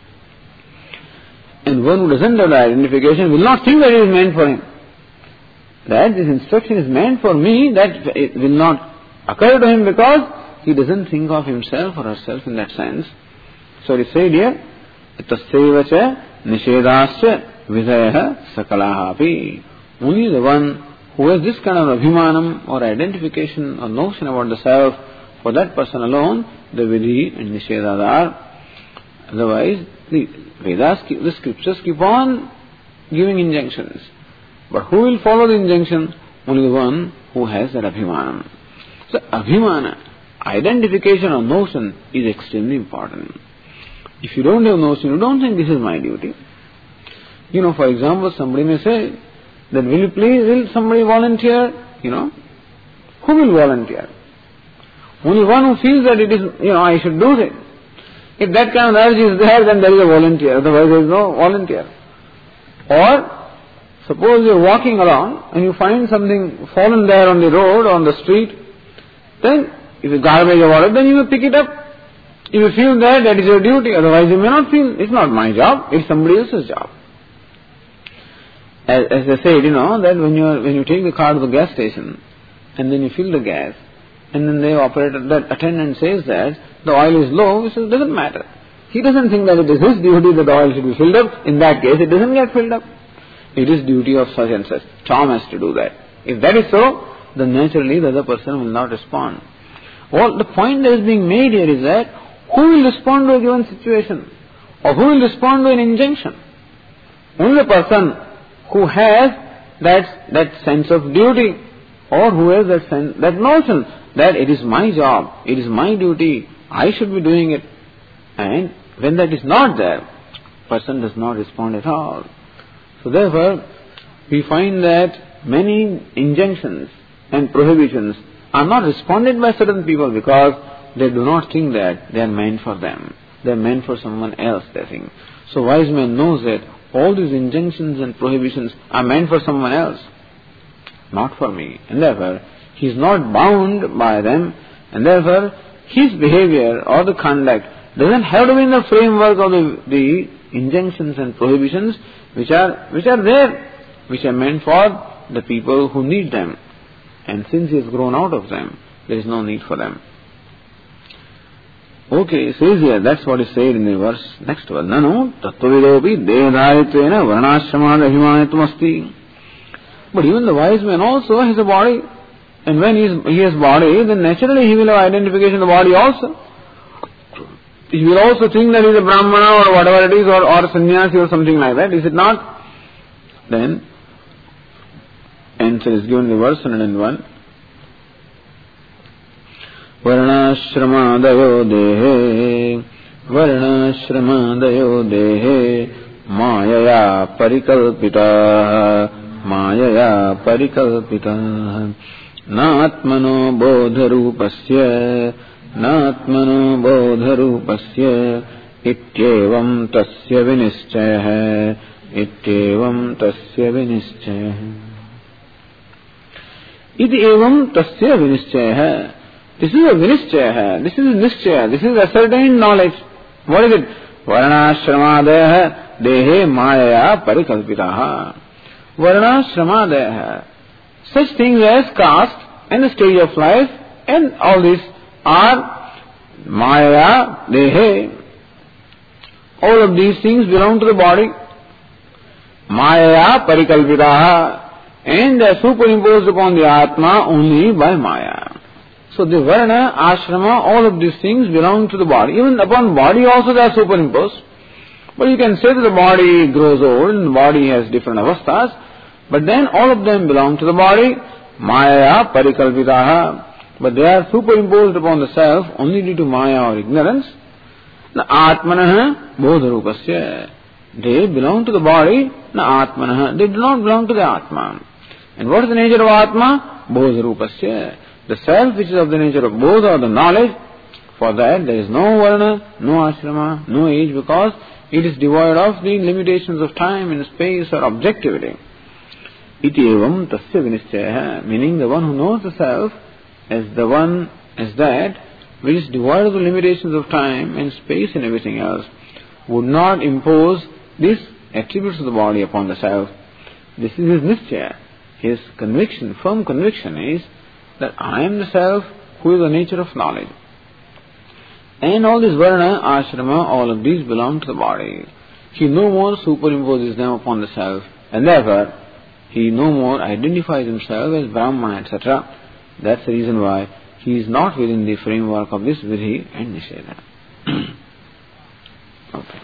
And one who doesn't have the identification will not think that it is meant for him. That this instruction is meant for me, that it will not occur to him because he doesn't think of himself or herself in that sense. So it is said here, tasyevacha nishedascha vidaya sakalaha api. Only the one who has this kind of abhimanam or identification or notion about the self, for that person alone, the vidhi and nishedas are. Otherwise, the Vedas, the scriptures keep on giving injunctions. But who will follow the injunction? Only the one who has that abhimanam. So abhimana, identification or notion is extremely important. If you don't have notion, you don't think this is my duty. You know, for example, somebody may say that will you please, will somebody volunteer? You know, who will volunteer? Only one who feels that it is, you know, I should do it. If that kind of urge is there, then there is a volunteer. Otherwise there is no volunteer. Or, suppose you are walking along and you find something fallen there on the road or on the street, then if it's garbage or whatever, then you will pick it up. If you feel that, that is your duty. Otherwise you may not feel, it's not my job, it's somebody else's job. As, as I said, you know, that when you are, when you take the car to the gas station, and then you fill the gas, and then the operator, that attendant says that the oil is low, he says, it doesn't matter. He doesn't think that it is his duty that the oil should be filled up. In that case, it doesn't get filled up. It is duty of such and such. Tom has to do that. If that is so, then naturally the other person will not respond. Well, the point that is being made here is that who will respond to a given situation? Or who will respond to an injunction? Only the person who has that, that sense of duty, or who has that sense, that notion that it is my job, it is my duty, I should be doing it. And when that is not there, person does not respond at all. So therefore, we find that many injunctions and prohibitions are not responded by certain people because they do not think that they are meant for them. They are meant for someone else, they think. So wise man knows that all these injunctions and prohibitions are meant for someone else, not for me. And therefore, he is not bound by them, and therefore, his behavior or the conduct doesn't have to be in the framework of the, the injunctions and prohibitions which are which are there, which are meant for the people who need them. And since he has grown out of them, there is no need for them. Okay, it says here, that's what is said in the verse, next verse. Nanu tattvavidopi devadharitvena varnashramad abhimanitvam asti. But even the wise man also has a body. And when he, is, he has body, then naturally he will have identification of the body also. He will also think that he is a Brahmana or whatever it is, or, or sannyasi or something like that. Is it not? Then, answer is given in the verse one hundred one. Varnashramaadayo dehe, Varnashramaadayo dehe, Mayaya parikalpita, Mayaya parikalpita, Natmano bodharupasya, Natmano bodharupasya, Ityevam tasya vinischaya, Ityevam tasya vinischaya. Iti evam tasya vinischaya. This is a vinischaya. This is a nischaya. This is ascertained knowledge. What is it? Varnashramadaya dehe mayaya parikalpitaha. Varnashramadaya. Such things as caste and the stage of life and all these are maya dehe. All of these things belong to the body. Maya parikalpitaha. And they are superimposed upon the Atma only by Maya. So the Varna, Ashrama, all of these things belong to the body. Even upon body also they are superimposed. But you can say that the body grows old and the body has different avasthas. But then all of them belong to the body. Maya parikalpitaha. But they are superimposed upon the self only due to Maya or ignorance. Na Atmanaha bodharupasya. They belong to the body. Na Atmanaha. They do not belong to the Atma. And what is the nature of Atma? Bodharupasya. The self which is of the nature of Bodha or the knowledge, for that there is no Varna, no Ashrama, no age, because it is devoid of the limitations of time and space or objectivity. Iti evam tasya vinischaya, meaning the one who knows the self as the one, as that which is devoid of the limitations of time and space and everything else, would not impose these attributes of the body upon the self. This is his nischaya. His conviction, firm conviction is that I am the self who is the nature of knowledge. And all this Varna, Ashrama, all of these belong to the body. He no more superimposes them upon the self, and therefore he no more identifies himself as Brahmana, et cetera. That's the reason why he is not within the framework of this Vidhi and Nisheda. Okay.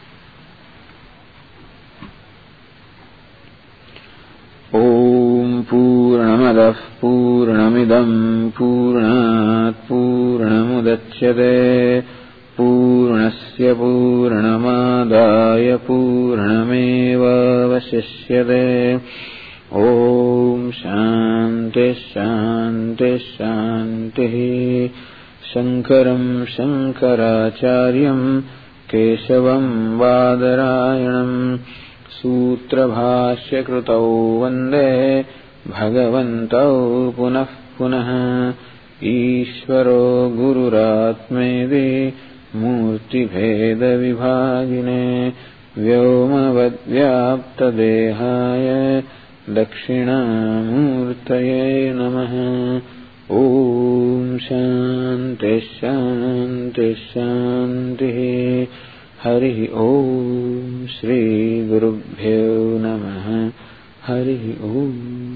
Om Purnamadah Purnamidam Purnat Purnamudachyate Purnasya Purnamadaya Purnameva Vasishyate. Om Shanti Shanti Shanti. Shankaram Shankaracharyam Keshavam Vadarayanam Sutra Bhashya Krutau Vande Bhagavantau Punah Punah Ishvaro Gururatmedi Murti Bheda Vibhagine Vyomavad Vyapta Dehaya Dakshinamurtaye Namaha. Om Shanti Shanti Shanti. Hari Om. Shri Gurubhyo Namaha. Hari Om.